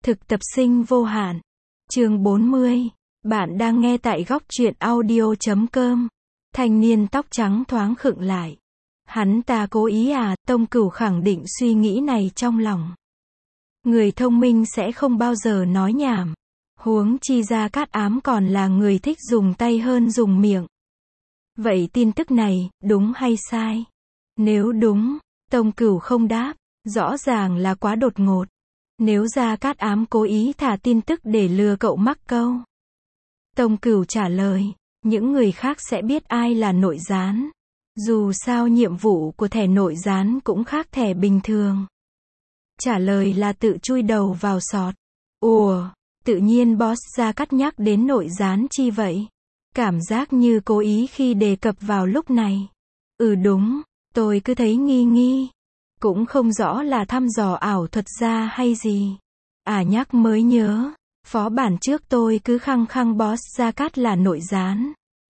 Thực tập sinh vô hạn. Chương 40. Bạn đang nghe tại góc truyện audio.com. Thanh niên tóc trắng thoáng khựng lại. Hắn ta cố ý à? Tông Cửu khẳng định suy nghĩ này trong lòng. Người thông minh sẽ không bao giờ nói nhảm. Huống chi Gia Cát Ám còn là người thích dùng tay hơn dùng miệng. Vậy tin tức này, đúng hay sai? Nếu đúng, Tông Cửu không đáp, rõ ràng là quá đột ngột. Nếu Gia Cát Ám cố ý thả tin tức để lừa cậu mắc câu. Tông Cửu trả lời, những người khác sẽ biết ai là nội gián. Dù sao nhiệm vụ của thẻ nội gián cũng khác thẻ bình thường. Trả lời là tự chui đầu vào sọt. Ủa, tự nhiên boss Gia Cát nhắc đến nội gián chi vậy? Cảm giác như cố ý khi đề cập vào lúc này. Đúng, tôi cứ thấy nghi nghi. Cũng không rõ là thăm dò ảo thuật ra hay gì. Nhắc mới nhớ, phó bản trước tôi cứ khăng khăng boss Gia Cát là nội gián.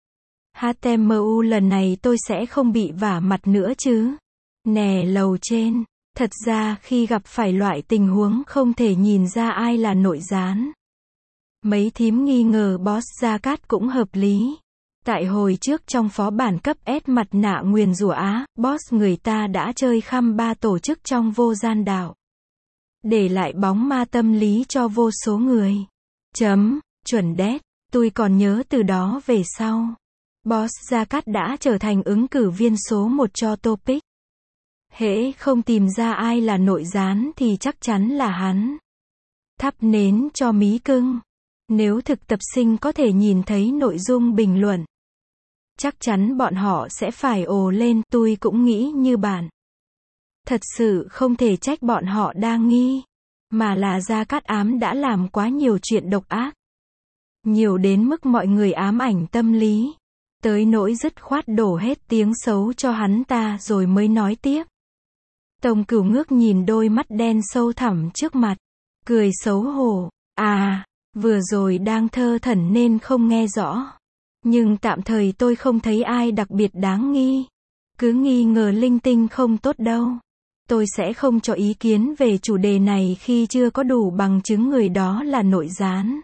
HTMU lần này tôi sẽ không bị vả mặt nữa chứ. Nè lầu trên, thật ra khi gặp phải loại tình huống không thể nhìn ra ai là nội gián. Mấy thím nghi ngờ boss Gia Cát cũng hợp lý. Tại hồi trước trong phó bản cấp S mặt nạ nguyền rủa boss người ta đã chơi khăm ba tổ chức trong vô gian đạo. Để lại bóng ma tâm lý cho vô số người. Chuẩn đét, tôi còn nhớ từ đó về sau. Boss Gia Cát đã trở thành ứng cử viên số 1 cho topic. Hễ không tìm ra ai là nội gián thì chắc chắn là hắn. Thắp nến cho mí cưng. Nếu thực tập sinh có thể nhìn thấy nội dung bình luận, chắc chắn bọn họ sẽ phải ồ lên, tôi cũng nghĩ như bạn. Thật sự không thể trách bọn họ đa nghi, mà là Gia Cát Ám đã làm quá nhiều chuyện độc ác. Nhiều đến mức mọi người ám ảnh tâm lý, tới nỗi dứt khoát đổ hết tiếng xấu cho hắn ta rồi mới nói tiếp. Tông Cửu ngước nhìn đôi mắt đen sâu thẳm trước mặt, cười xấu hổ, vừa rồi đang thơ thẩn nên không nghe rõ. Nhưng tạm thời tôi không thấy ai đặc biệt đáng nghi. Cứ nghi ngờ linh tinh không tốt đâu. Tôi sẽ không cho ý kiến về chủ đề này khi chưa có đủ bằng chứng người đó là nội gián.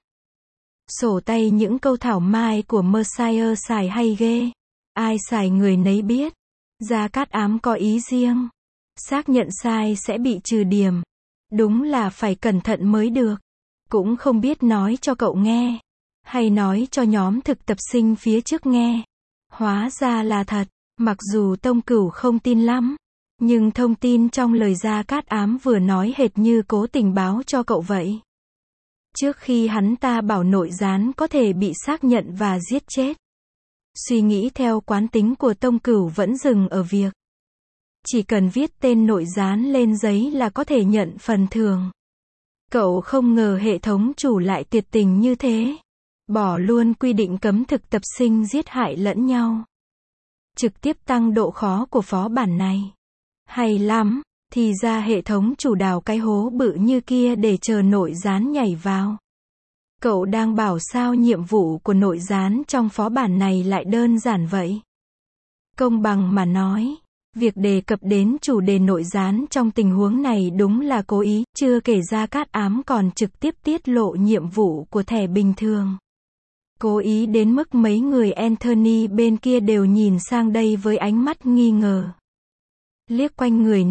Sổ tay những câu thảo mai của Mercier xài hay ghê. Ai xài người nấy biết. Gia Cát Ám có ý riêng. Xác nhận sai sẽ bị trừ điểm. Đúng là phải cẩn thận mới được. Cũng không biết nói cho cậu nghe, hay nói cho nhóm thực tập sinh phía trước nghe. Hóa ra là thật, mặc dù Tông Cửu không tin lắm, nhưng thông tin trong lời Gia Cát Ám vừa nói hệt như cố tình báo cho cậu vậy. Trước khi hắn ta bảo nội gián có thể bị xác nhận và giết chết. Suy nghĩ theo quán tính của Tông Cửu vẫn dừng ở việc chỉ cần viết tên nội gián lên giấy là có thể nhận phần thưởng. Cậu không ngờ hệ thống chủ lại tuyệt tình như thế. Bỏ luôn quy định cấm thực tập sinh giết hại lẫn nhau. Trực tiếp tăng độ khó của phó bản này. Hay lắm, thì ra hệ thống chủ đào cái hố bự như kia để chờ nội gián nhảy vào. Cậu đang bảo sao nhiệm vụ của nội gián trong phó bản này lại đơn giản vậy? Công bằng mà nói, việc đề cập đến chủ đề nội gián trong tình huống này đúng là cố ý, chưa kể Gia Cát Ám còn trực tiếp tiết lộ nhiệm vụ của thẻ bình thường. Cố ý đến mức mấy người Anthony bên kia đều nhìn sang đây với ánh mắt nghi ngờ. Liếc quanh người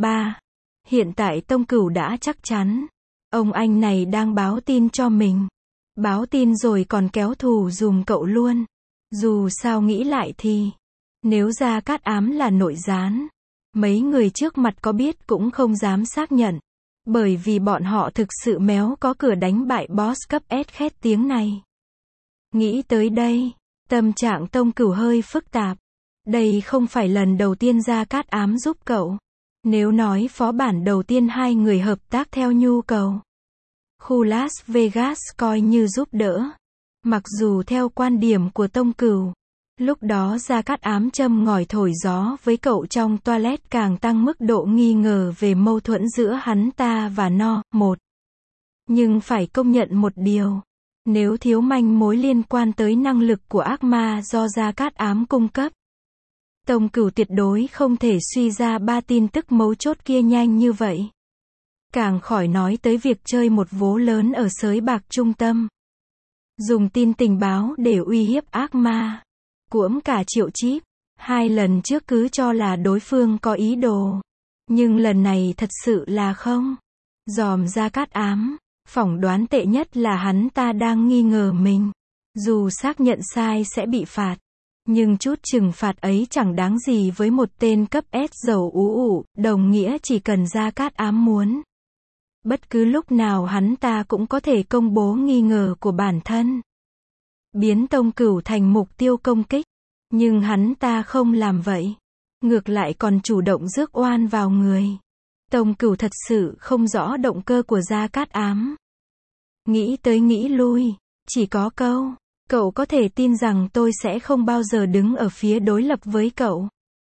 hiện tại Tông Cửu đã chắc chắn. Ông anh này đang báo tin cho mình. Báo tin rồi còn kéo thù dùm cậu luôn. Dù sao nghĩ lại thì, nếu Gia Cát Ám là nội gián, mấy người trước mặt có biết cũng không dám xác nhận. Bởi vì bọn họ thực sự méo có cửa đánh bại boss cấp S khét tiếng này. Nghĩ tới đây, tâm trạng Tông Cửu hơi phức tạp. Đây không phải lần đầu tiên Gia Cát Ám giúp cậu. Nếu nói phó bản đầu tiên hai người hợp tác theo nhu cầu, khu Las Vegas coi như giúp đỡ. Mặc dù theo quan điểm của Tông Cửu, lúc đó Gia Cát Ám châm ngòi thổi gió với cậu trong toilet càng tăng mức độ nghi ngờ về mâu thuẫn giữa hắn ta và một. Nhưng phải công nhận một điều. Nếu thiếu manh mối liên quan tới năng lực của ác ma do Gia Cát Ám cung cấp, Tông Cửu tuyệt đối không thể suy ra 3 tin tức mấu chốt kia nhanh như vậy. Càng khỏi nói tới việc chơi một vố lớn ở sới bạc trung tâm. Dùng tin tình báo để uy hiếp ác ma. Cuỗm cả triệu chíp. 2 lần trước cứ cho là đối phương có ý đồ. Nhưng lần này thật sự là không. Dòm Gia Cát Ám, phỏng đoán tệ nhất là hắn ta đang nghi ngờ mình. Dù xác nhận sai sẽ bị phạt. Nhưng chút trừng phạt ấy chẳng đáng gì với một tên cấp S dầu ú ủ, đồng nghĩa chỉ cần Gia Cát Ám muốn. Bất cứ lúc nào hắn ta cũng có thể công bố nghi ngờ của bản thân. Biến Tông Cửu thành mục tiêu công kích. Nhưng hắn ta không làm vậy. Ngược lại còn chủ động rước oan vào người. Tông Cửu thật sự không rõ động cơ của Gia Cát Ám. Nghĩ tới nghĩ lui, chỉ có câu, cậu có thể tin rằng tôi sẽ không bao giờ đứng ở phía đối lập với cậu.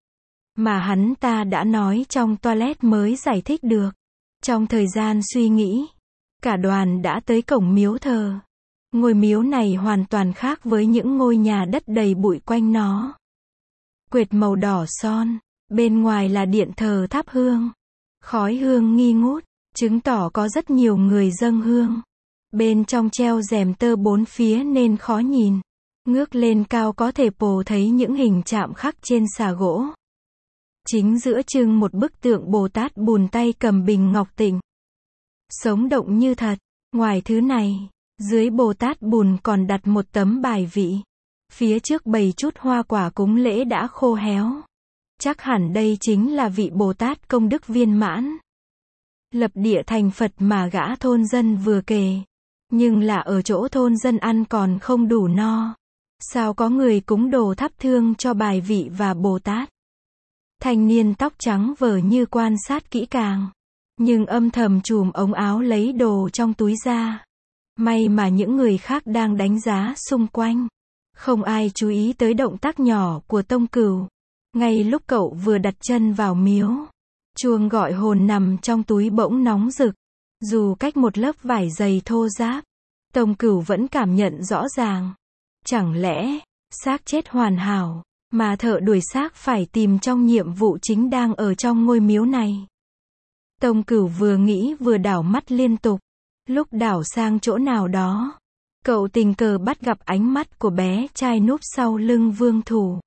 Mà hắn ta đã nói trong toilet mới giải thích được. Trong thời gian suy nghĩ, cả đoàn đã tới cổng miếu thờ. Ngôi miếu này hoàn toàn khác với những ngôi nhà đất đầy bụi quanh nó. Quệt màu đỏ son, bên ngoài là điện thờ thắp hương. Khói hương nghi ngút, chứng tỏ có rất nhiều người dâng hương. Bên trong treo rèm tơ 4 phía nên khó nhìn. Ngước lên cao có thể pồ thấy những hình chạm khắc trên xà gỗ. Chính giữa trưng một bức tượng Bồ Tát Bùn tay cầm bình ngọc tịnh. Sống động như thật. Ngoài thứ này, dưới Bồ Tát Bùn còn đặt một tấm bài vị. Phía trước bày chút hoa quả cúng lễ đã khô héo. Chắc hẳn đây chính là vị Bồ Tát công đức viên mãn. Lập địa thành Phật mà gã thôn dân vừa kể. Nhưng là ở chỗ thôn dân ăn còn không đủ no. Sao có người cúng đồ thắp thương cho bài vị và Bồ Tát? Thanh niên tóc trắng vờ như quan sát kỹ càng. Nhưng âm thầm chùm ống áo lấy đồ trong túi ra. May mà những người khác đang đánh giá xung quanh. Không ai chú ý tới động tác nhỏ của Tông Cửu. Ngay lúc cậu vừa đặt chân vào miếu, chuông gọi hồn nằm trong túi bỗng nóng rực. Dù cách một lớp vải dày thô ráp, Tông Cửu vẫn cảm nhận rõ ràng. Chẳng lẽ, xác chết hoàn hảo, mà thợ đuổi xác phải tìm trong nhiệm vụ chính đang ở trong ngôi miếu này. Tông Cửu vừa nghĩ vừa đảo mắt liên tục. Lúc đảo sang chỗ nào đó, cậu tình cờ bắt gặp ánh mắt của bé trai núp sau lưng Vương Thủ.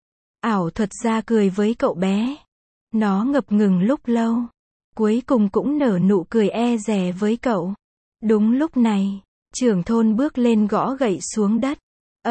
Ảo thuật gia cười với cậu bé. Nó ngập ngừng lúc lâu. Cuối cùng cũng nở nụ cười e dè với cậu. Đúng lúc này, trưởng thôn bước lên gõ gậy xuống đất.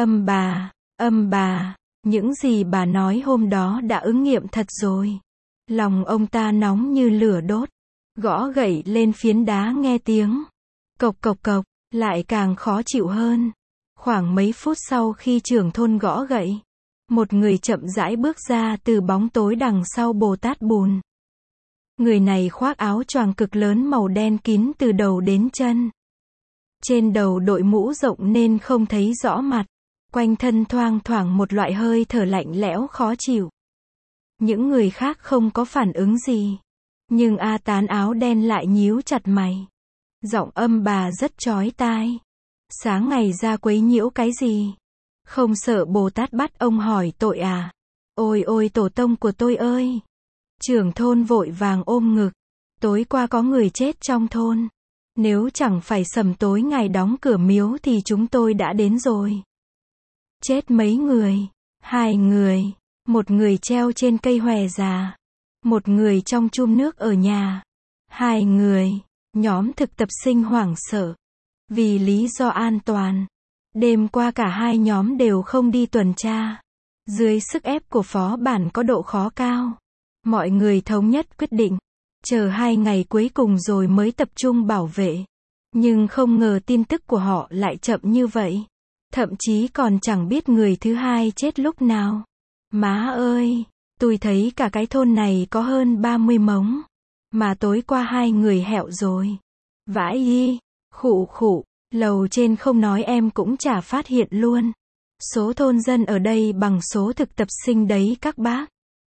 Âm bà, những gì bà nói hôm đó đã ứng nghiệm thật rồi. Lòng ông ta nóng như lửa đốt. Gõ gậy lên phiến đá nghe tiếng. Cộc cộc cộc, lại càng khó chịu hơn. Khoảng mấy phút sau khi trưởng thôn gõ gậy, một người chậm rãi bước ra từ bóng tối đằng sau Bồ Tát Bùn. Người này khoác áo choàng cực lớn màu đen kín từ đầu đến chân. Trên đầu đội mũ rộng nên không thấy rõ mặt. Quanh thân thoang thoảng một loại hơi thở lạnh lẽo khó chịu. Những người khác không có phản ứng gì. Nhưng A Tán áo đen lại nhíu chặt mày. Giọng âm bà rất chói tai. Sáng ngày ra quấy nhiễu cái gì? Không sợ Bồ Tát bắt ông hỏi tội à? Ôi ôi tổ tông của tôi ơi! Trưởng thôn vội vàng ôm ngực. Tối qua có người chết trong thôn. Nếu chẳng phải sầm tối ngày đóng cửa miếu thì chúng tôi đã đến rồi. Chết mấy người? 2 người. Một người treo trên cây hòe già. Một người trong chum nước ở nhà. 2 người. Nhóm thực tập sinh hoảng sợ. Vì lý do an toàn, đêm qua cả 2 nhóm đều không đi tuần tra. Dưới sức ép của phó bản có độ khó cao, mọi người thống nhất quyết định chờ 2 ngày cuối cùng rồi mới tập trung bảo vệ. Nhưng không ngờ tin tức của họ lại chậm như vậy. Thậm chí còn chẳng biết người thứ hai chết lúc nào. Má ơi, tôi thấy cả cái thôn này có hơn 30 mống. Mà tối qua 2 người hẹo rồi. Vãi y, khụ khụ, lầu trên không nói em cũng chả phát hiện luôn. Số thôn dân ở đây bằng số thực tập sinh đấy các bác.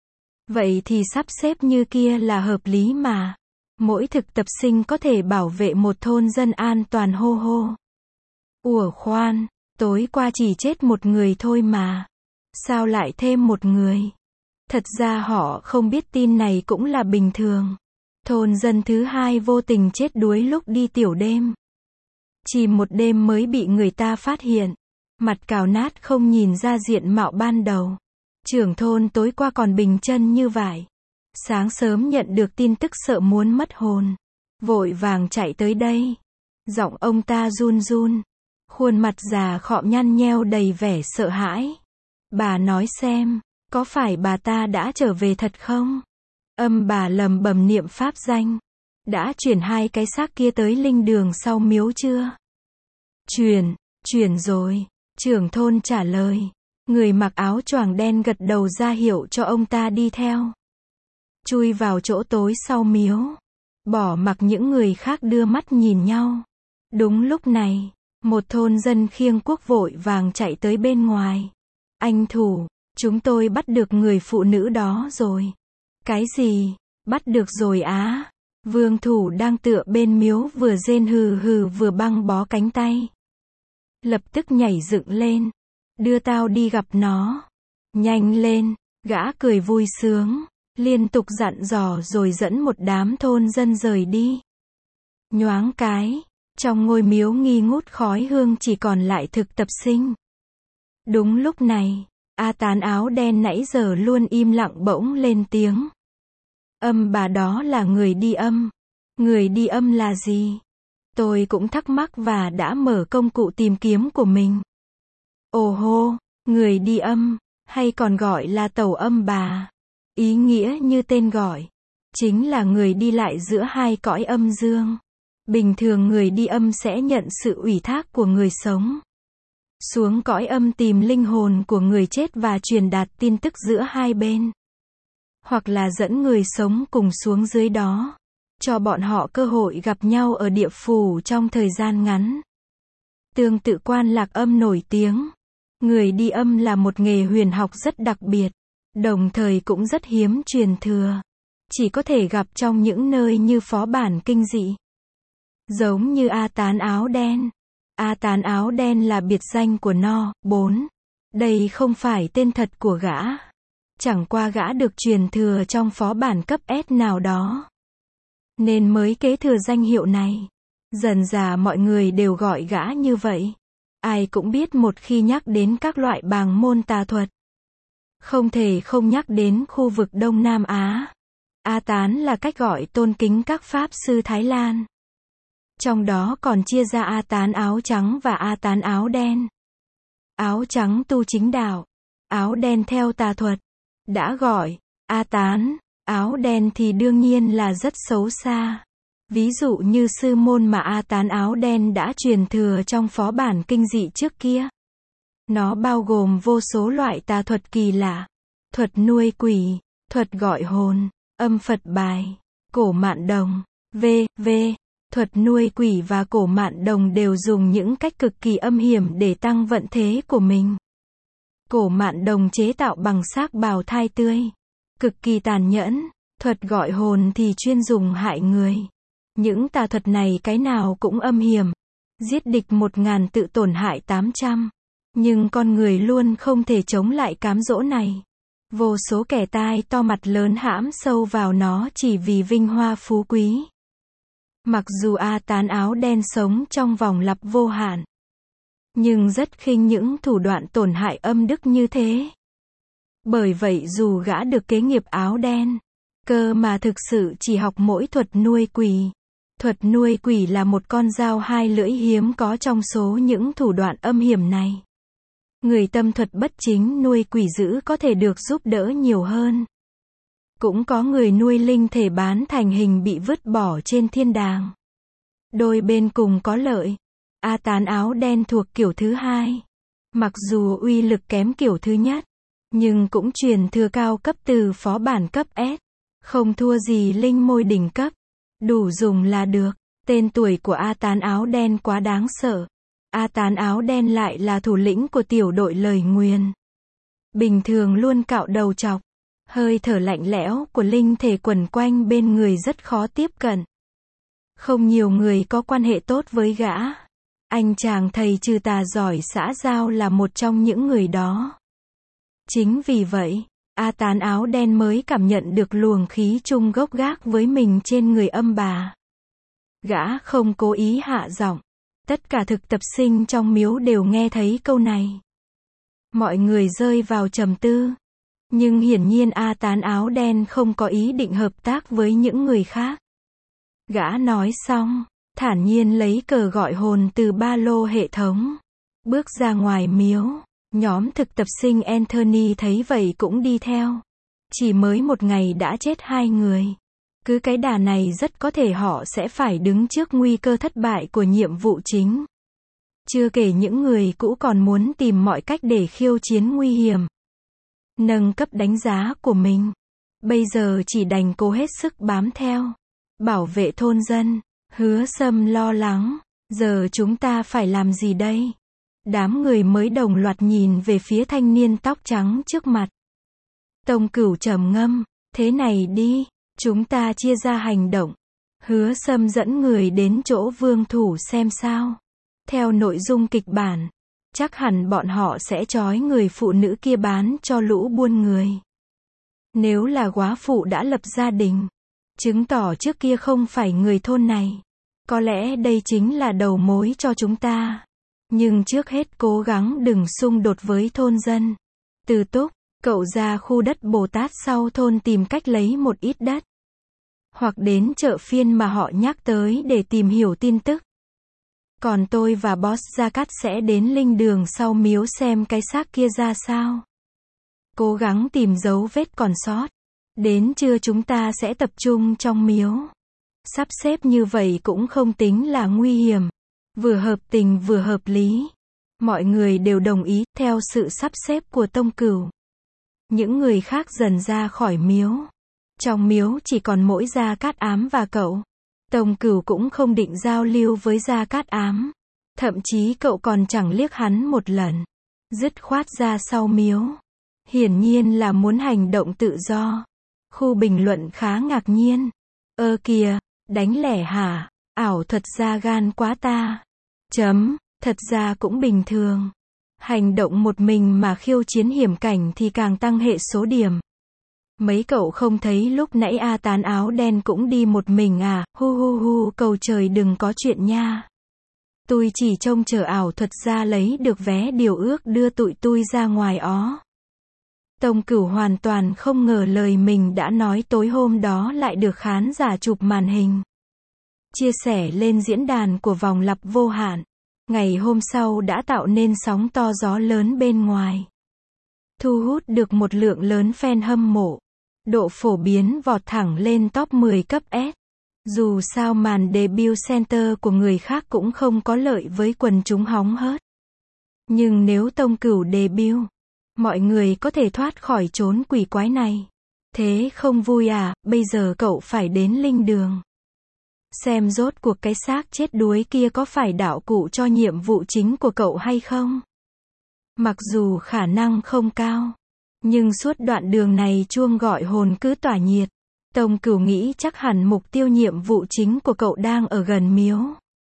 Vậy thì sắp xếp như kia là hợp lý mà. Mỗi thực tập sinh có thể bảo vệ một thôn dân an toàn hô hô. Ủa khoan, tối qua chỉ chết một người thôi mà. Sao lại thêm một người? Thật ra họ không biết tin này cũng là bình thường. Thôn dân thứ hai vô tình chết đuối lúc đi tiểu đêm. Chỉ một đêm mới bị người ta phát hiện. Mặt cào nát không nhìn ra diện mạo ban đầu. Trưởng thôn tối qua còn bình chân như vải. Sáng sớm nhận được tin tức sợ muốn mất hồn. Vội vàng chạy tới đây. Giọng ông ta run run. Khuôn mặt già khọm nhăn nheo đầy vẻ sợ hãi. Bà nói xem, có phải bà ta đã trở về thật không? Bà lầm bầm niệm pháp danh. Đã chuyển 2 cái xác kia tới linh đường sau miếu chưa? Chuyển rồi. Trưởng thôn trả lời. Người mặc áo choàng đen gật đầu ra hiệu cho ông ta đi theo. Chui vào chỗ tối sau miếu. Bỏ mặc những người khác đưa mắt nhìn nhau. Đúng lúc này, một thôn dân khiêng cuốc vội vàng chạy tới bên ngoài. Anh thủ, chúng tôi bắt được người phụ nữ đó rồi. Cái gì? Bắt được rồi á? Vương thủ đang tựa bên miếu vừa rên hừ hừ vừa băng bó cánh tay. Lập tức nhảy dựng lên. Đưa tao đi gặp nó. Nhanh lên, gã cười vui sướng. Liên tục dặn dò rồi dẫn một đám thôn dân rời đi. Nhoáng cái, trong ngôi miếu nghi ngút khói hương chỉ còn lại thực tập sinh. Đúng lúc này, A Tán áo đen nãy giờ luôn im lặng bỗng lên tiếng. Bà đó là người đi âm. Người đi âm là gì? Tôi cũng thắc mắc và đã mở công cụ tìm kiếm của mình. Ồ hô, người đi âm, hay còn gọi là tẩu âm bà. Ý nghĩa như tên gọi, chính là người đi lại giữa 2 cõi âm dương. Bình thường người đi âm sẽ nhận sự ủy thác của người sống. Xuống cõi âm tìm linh hồn của người chết và truyền đạt tin tức giữa 2 bên. Hoặc là dẫn người sống cùng xuống dưới đó. Cho bọn họ cơ hội gặp nhau ở địa phủ trong thời gian ngắn. Tương tự quan lạc âm nổi tiếng. Người đi âm là một nghề huyền học rất đặc biệt. Đồng thời cũng rất hiếm truyền thừa. Chỉ có thể gặp trong những nơi như phó bản kinh dị. Giống như A Tán áo đen. A Tán áo đen là biệt danh của No. 4. Đây không phải tên thật của gã. Chẳng qua gã được truyền thừa trong phó bản cấp S nào đó. Nên mới kế thừa danh hiệu này. Dần dà mọi người đều gọi gã như vậy. Ai cũng biết một khi nhắc đến các loại bàng môn tà thuật. Không thể không nhắc đến khu vực Đông Nam Á. A Tán là cách gọi tôn kính các pháp sư Thái Lan. Trong đó còn chia ra A Tán áo trắng và A Tán áo đen. Áo trắng tu chính đạo. Áo đen theo tà thuật. Đã gọi A Tán áo đen thì đương nhiên là rất xấu xa. Ví dụ như sư môn mà A Tán áo đen đã truyền thừa trong phó bản kinh dị trước kia. Nó bao gồm vô số loại tà thuật kỳ lạ. Thuật nuôi quỷ, thuật gọi hồn, âm Phật bài, cổ mạn đồng, v.v. Thuật nuôi quỷ và cổ mạn đồng đều dùng những cách cực kỳ âm hiểm để tăng vận thế của mình. Cổ mạn đồng chế tạo bằng xác bào thai tươi. Cực kỳ tàn nhẫn. Thuật gọi hồn thì chuyên dùng hại người. Những tà thuật này cái nào cũng âm hiểm. Giết địch 1000 tự tổn hại 800. Nhưng con người luôn không thể chống lại cám dỗ này. Vô số kẻ tai to mặt lớn hãm sâu vào nó chỉ vì vinh hoa phú quý. Mặc dù A Tán áo đen sống trong vòng lặp vô hạn, nhưng rất khinh những thủ đoạn tổn hại âm đức như thế. Bởi vậy dù gã được kế nghiệp áo đen, cơ mà thực sự chỉ học mỗi thuật nuôi quỷ. Thuật nuôi quỷ là một con dao 2 lưỡi hiếm có trong số những thủ đoạn âm hiểm này. Người tâm thuật bất chính nuôi quỷ dữ có thể được giúp đỡ nhiều hơn. Cũng có người nuôi linh thể bán thành hình bị vứt bỏ trên thiên đàng. Đôi bên cùng có lợi. A Tán áo đen thuộc kiểu thứ 2. Mặc dù uy lực kém kiểu thứ nhất, nhưng cũng truyền thừa cao cấp từ phó bản cấp S. Không thua gì linh môi đỉnh cấp. Đủ dùng là được. Tên tuổi của A Tán áo đen quá đáng sợ. A Tán áo đen lại là thủ lĩnh của tiểu đội lời nguyền. Bình thường luôn cạo đầu chọc. Hơi thở lạnh lẽo của linh thể quẩn quanh bên người rất khó tiếp cận. Không nhiều người có quan hệ tốt với gã. Anh chàng thầy trừ tà giỏi xã giao là một trong những người đó. Chính vì vậy, A Tán áo đen mới cảm nhận được luồng khí chung gốc gác với mình trên người âm bà. Gã không cố ý hạ giọng. Tất cả thực tập sinh trong miếu đều nghe thấy câu này. Mọi người rơi vào trầm tư. Nhưng hiển nhiên A Tán áo đen không có ý định hợp tác với những người khác. Gã nói xong, thản nhiên lấy cờ gọi hồn từ ba lô hệ thống. Bước ra ngoài miếu. Nhóm thực tập sinh Anthony thấy vậy cũng đi theo. Chỉ mới một ngày đã chết 2 người. Cứ cái đà này rất có thể họ sẽ phải đứng trước nguy cơ thất bại của nhiệm vụ chính. Chưa kể những người cũ còn muốn tìm mọi cách để khiêu chiến nguy hiểm. Nâng cấp đánh giá của mình. Bây giờ chỉ đành cố hết sức bám theo. Bảo vệ thôn dân. Hứa Sâm lo lắng. Giờ chúng ta phải làm gì đây? Đám người mới đồng loạt nhìn về phía thanh niên tóc trắng trước mặt. Tông Cửu trầm ngâm. Thế này đi. Chúng ta chia ra hành động. Hứa Sâm dẫn người đến chỗ Vương Thủ xem sao. Theo nội dung kịch bản, chắc hẳn bọn họ sẽ trói người phụ nữ kia bán cho lũ buôn người. Nếu là góa phụ đã lập gia đình, chứng tỏ trước kia không phải người thôn này. Có lẽ đây chính là đầu mối cho chúng ta. Nhưng trước hết cố gắng đừng xung đột với thôn dân. Từ Túc, cậu ra khu đất Bồ Tát sau thôn tìm cách lấy một ít đất. Hoặc đến chợ phiên mà họ nhắc tới để tìm hiểu tin tức. Còn tôi và Boss Gia Cát sẽ đến linh đường sau miếu xem cái xác kia ra sao. Cố gắng tìm dấu vết còn sót. Đến trưa chúng ta sẽ tập trung trong miếu. Sắp xếp như vậy cũng không tính là nguy hiểm. Vừa hợp tình vừa hợp lý. Mọi người đều đồng ý, theo sự sắp xếp của Tông Cửu. Những người khác dần ra khỏi miếu. Trong miếu chỉ còn mỗi Gia Cát Ám và cậu. Tông Cửu cũng không định giao lưu với Gia Cát Ám. Thậm chí cậu còn chẳng liếc hắn một lần. Dứt khoát ra sau miếu. Hiển nhiên là muốn hành động tự do. Khu bình luận khá ngạc nhiên. Ơ kìa, đánh lẻ hả? Ảo thuật ra gan quá ta. Thật ra cũng bình thường. Hành động một mình mà khiêu chiến hiểm cảnh thì càng tăng hệ số điểm. Mấy cậu không thấy lúc nãy A Tán áo đen cũng đi một mình à? Hu hu hu, cầu trời đừng có chuyện nha. Tôi chỉ trông chờ ảo thuật ra lấy được vé điều ước đưa tụi tôi ra ngoài ó. Tông Cửu hoàn toàn không ngờ lời mình đã nói tối hôm đó lại được khán giả chụp màn hình. Chia sẻ lên diễn đàn của vòng lặp vô hạn. Ngày hôm sau đã tạo nên sóng to gió lớn bên ngoài. Thu hút được một lượng lớn fan hâm mộ. Độ phổ biến vọt thẳng lên top 10 cấp S. Dù sao màn debut center của người khác cũng không có lợi với quần chúng hóng hớt. Nhưng nếu Tông Cửu debut, mọi người có thể thoát khỏi chốn quỷ quái này. Thế không vui à? Bây giờ cậu phải đến linh đường. Xem rốt cuộc cái xác chết đuối kia có phải đạo cụ cho nhiệm vụ chính của cậu hay không? Mặc dù khả năng không cao, nhưng suốt đoạn đường này chuông gọi hồn cứ tỏa nhiệt. Tông Cửu nghĩ chắc hẳn mục tiêu nhiệm vụ chính của cậu đang ở gần miếu.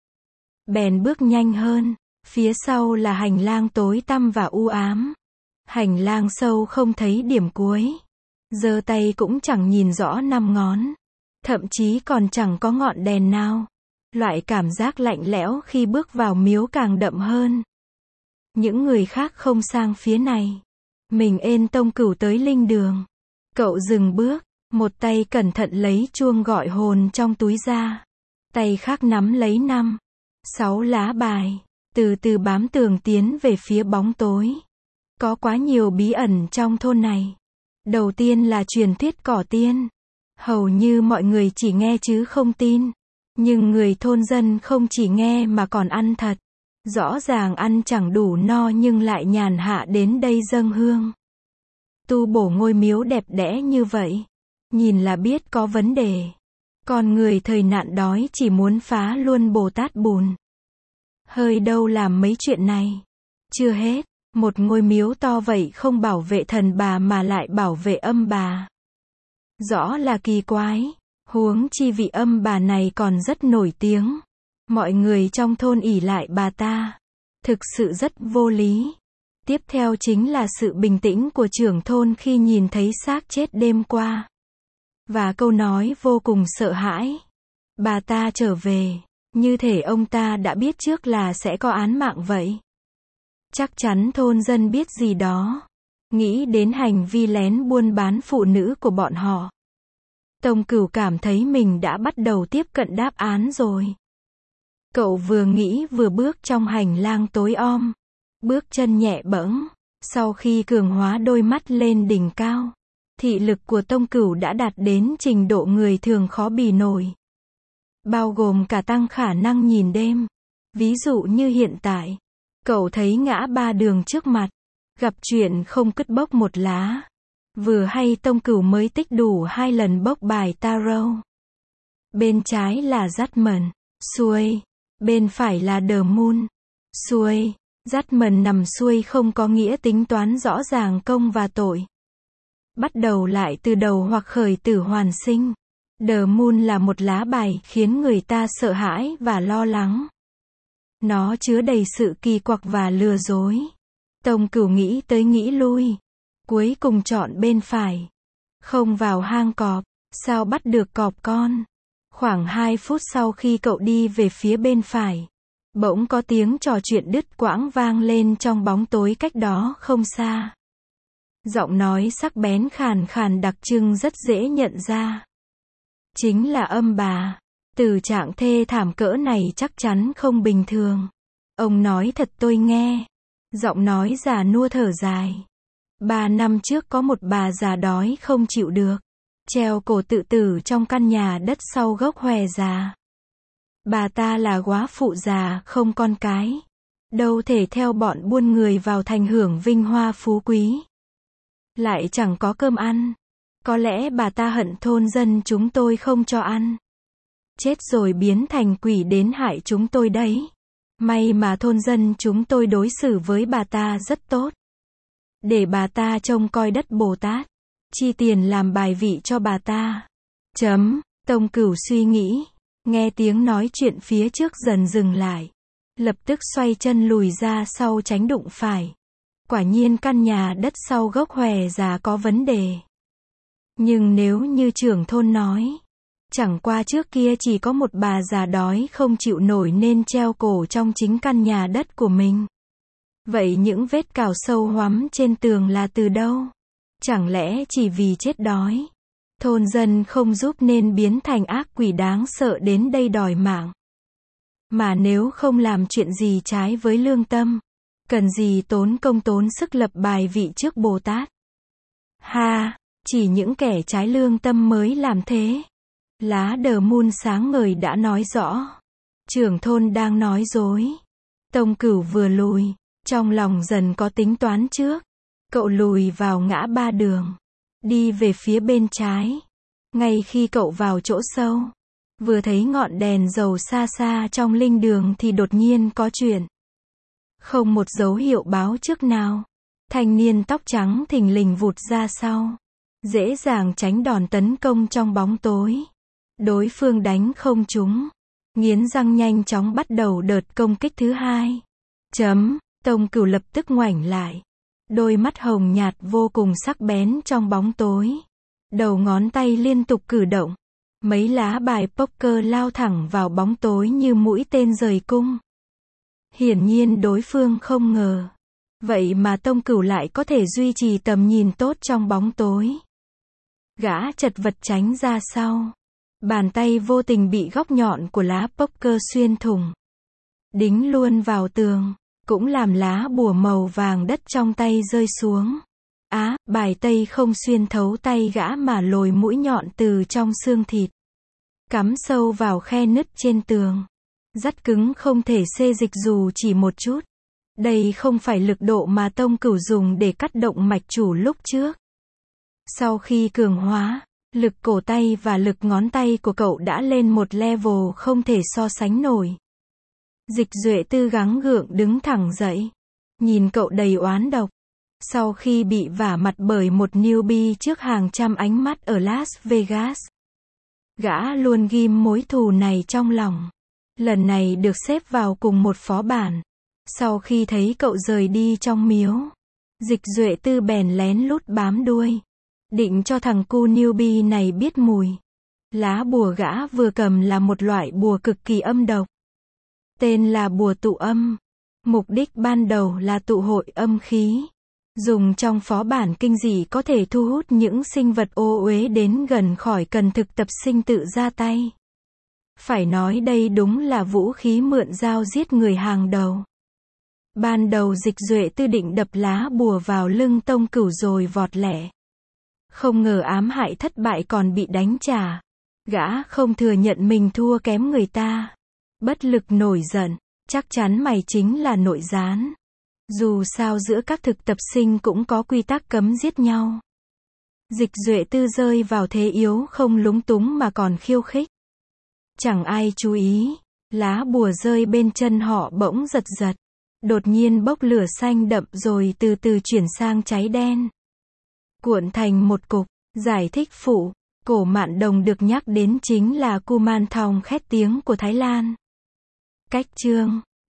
Bèn bước nhanh hơn. Phía sau là hành lang tối tăm và u ám. Hành lang sâu không thấy điểm cuối. Giơ tay cũng chẳng nhìn rõ 5 ngón. Thậm chí còn chẳng có ngọn đèn nào. Loại cảm giác lạnh lẽo khi bước vào miếu càng đậm hơn. Những người khác không sang phía này. Mình ên Tông Cửu tới linh đường. Cậu dừng bước, một tay cẩn thận lấy chuông gọi hồn trong túi ra. Tay khác nắm lấy 5, 6 lá bài. Từ từ bám tường tiến về phía bóng tối. Có quá nhiều bí ẩn trong thôn này. Đầu tiên là truyền thuyết cỏ tiên. Hầu như mọi người chỉ nghe chứ không tin. Nhưng người thôn dân không chỉ nghe mà còn ăn thật. Rõ ràng ăn chẳng đủ no nhưng lại nhàn hạ đến đây dâng hương. Tu bổ ngôi miếu đẹp đẽ như vậy. Nhìn là biết có vấn đề. Còn người thời nạn đói chỉ muốn phá luôn Bồ Tát bùn. Hơi đâu làm mấy chuyện này. Chưa hết, một ngôi miếu to vậy không bảo vệ thần bà mà lại bảo vệ âm bà. Rõ là kỳ quái. Huống chi vị âm bà này còn rất nổi tiếng. Mọi người trong thôn ỷ lại bà ta. Thực sự rất vô lý. Tiếp theo chính là sự bình tĩnh của trưởng thôn khi nhìn thấy xác chết đêm qua. Và câu nói vô cùng sợ hãi. Bà ta trở về. Như thể ông ta đã biết trước là sẽ có án mạng vậy. Chắc chắn thôn dân biết gì đó. Nghĩ đến hành vi lén buôn bán phụ nữ của bọn họ. Tông Cửu cảm thấy mình đã bắt đầu tiếp cận đáp án rồi. Cậu vừa nghĩ vừa bước trong hành lang tối om. Bước chân nhẹ bẫng. Sau khi cường hóa đôi mắt lên đỉnh cao, thị lực của Tông Cửu đã đạt đến trình độ người thường khó bì nổi. Bao gồm cả tăng khả năng nhìn đêm. Ví dụ như hiện tại, cậu thấy ngã ba đường trước mặt. Gặp chuyện không cứt bốc một lá. Vừa hay Tông Cửu mới tích đủ 2 lần bốc bài tarot. Bên trái là Judgment, xuôi. Bên phải là The Moon, xuôi. Judgment nằm xuôi không có nghĩa tính toán rõ ràng công và tội. Bắt đầu lại từ đầu hoặc khởi tử hoàn sinh. The Moon là một lá bài khiến người ta sợ hãi và lo lắng. Nó chứa đầy sự kỳ quặc và lừa dối. Tông Cửu nghĩ tới nghĩ lui. Cuối cùng chọn bên phải. Không vào hang cọp. Sao bắt được cọp con? Khoảng 2 phút sau khi cậu đi về phía bên phải, bỗng có tiếng trò chuyện đứt quãng vang lên trong bóng tối cách đó không xa. Giọng nói sắc bén khàn khàn đặc trưng rất dễ nhận ra. Chính là âm bà. Từ trạng thê thảm cỡ này chắc chắn không bình thường. Ông nói thật tôi nghe. Giọng nói già nua thở dài. 3 năm trước có một bà già đói không chịu được. Treo cổ tự tử trong căn nhà đất sau gốc hòe già. Bà ta là góa phụ già không con cái. Đâu thể theo bọn buôn người vào thành hưởng vinh hoa phú quý. Lại chẳng có cơm ăn. Có lẽ bà ta hận thôn dân chúng tôi không cho ăn. Chết rồi biến thành quỷ đến hại chúng tôi đấy. May mà thôn dân chúng tôi đối xử với bà ta rất tốt. Để bà ta trông coi đất Bồ Tát. Chi tiền làm bài vị cho bà ta. Tông Cửu suy nghĩ. Nghe tiếng nói chuyện phía trước dần dừng lại. Lập tức xoay chân lùi ra sau tránh đụng phải. Quả nhiên căn nhà đất sau gốc hòe già có vấn đề. Nhưng nếu như trưởng thôn nói, chẳng qua trước kia chỉ có một bà già đói không chịu nổi nên treo cổ trong chính căn nhà đất của mình. Vậy những vết cào sâu hoắm trên tường là từ đâu? Chẳng lẽ chỉ vì chết đói? Thôn dân không giúp nên biến thành ác quỷ đáng sợ đến đây đòi mạng. Mà nếu không làm chuyện gì trái với lương tâm, cần gì tốn công tốn sức lập bài vị trước Bồ Tát? Ha, chỉ những kẻ trái lương tâm mới làm thế. Lá The Moon sáng ngời đã nói rõ. Trưởng thôn đang nói dối. Tông Cửu vừa lùi, trong lòng dần có tính toán trước. Cậu lùi vào ngã ba đường. Đi về phía bên trái. Ngay khi cậu vào chỗ sâu, vừa thấy ngọn đèn dầu xa xa trong linh đường thì đột nhiên có chuyện. Không một dấu hiệu báo trước nào. Thanh niên tóc trắng thình lình vụt ra sau. Dễ dàng tránh đòn tấn công trong bóng tối. Đối phương đánh không trúng. Nghiến răng nhanh chóng bắt đầu đợt công kích thứ hai. Tông Cửu lập tức ngoảnh lại. Đôi mắt hồng nhạt vô cùng sắc bén trong bóng tối. Đầu ngón tay liên tục cử động. Mấy lá bài poker lao thẳng vào bóng tối như mũi tên rời cung. Hiển nhiên đối phương không ngờ. Vậy mà Tông Cửu lại có thể duy trì tầm nhìn tốt trong bóng tối. Gã chật vật tránh ra sau. Bàn tay vô tình bị góc nhọn của lá poker xuyên thủng. Đính luôn vào tường. Cũng làm lá bùa màu vàng đất trong tay rơi xuống. Bài tây không xuyên thấu tay gã mà lồi mũi nhọn từ trong xương thịt. Cắm sâu vào khe nứt trên tường. Rất cứng không thể xê dịch dù chỉ một chút. Đây không phải lực độ mà Tông Cửu dùng để cắt động mạch chủ lúc trước. Sau khi cường hóa, lực cổ tay và lực ngón tay của cậu đã lên một level không thể so sánh nổi. Dịch Duệ Tư gắng gượng đứng thẳng dậy. Nhìn cậu đầy oán độc. Sau khi bị vả mặt bởi một newbie trước hàng trăm ánh mắt ở Las Vegas. Gã luôn ghim mối thù này trong lòng. Lần này được xếp vào cùng một phó bản. Sau khi thấy cậu rời đi trong miếu, Dịch Duệ Tư bèn lén lút bám đuôi, định cho thằng cu newbie này biết mùi. Lá bùa gã vừa cầm là một loại bùa cực kỳ âm độc. Tên là bùa tụ âm. Mục đích ban đầu là tụ hội âm khí. Dùng trong phó bản kinh dị có thể thu hút những sinh vật ô uế đến gần khỏi cần thực tập sinh tự ra tay. Phải nói đây đúng là vũ khí mượn dao giết người hàng đầu. Ban đầu Dịch Duệ Tư định đập lá bùa vào lưng Tông Cửu rồi vọt lẹ. Không ngờ ám hại thất bại còn bị đánh trả. Gã không thừa nhận mình thua kém người ta. Bất lực nổi giận, chắc chắn mày chính là nội gián. Dù sao giữa các thực tập sinh cũng có quy tắc cấm giết nhau. Dịch Duệ Tư rơi vào thế yếu không lúng túng mà còn khiêu khích. Chẳng ai chú ý, lá bùa rơi bên chân họ bỗng giật giật. Đột nhiên bốc lửa xanh đậm rồi từ từ chuyển sang cháy đen. Cuộn thành một cục. Giải thích phụ, Cổ Mạn Đồng được nhắc đến chính là Kumanthong khét tiếng của Thái Lan. Cách chương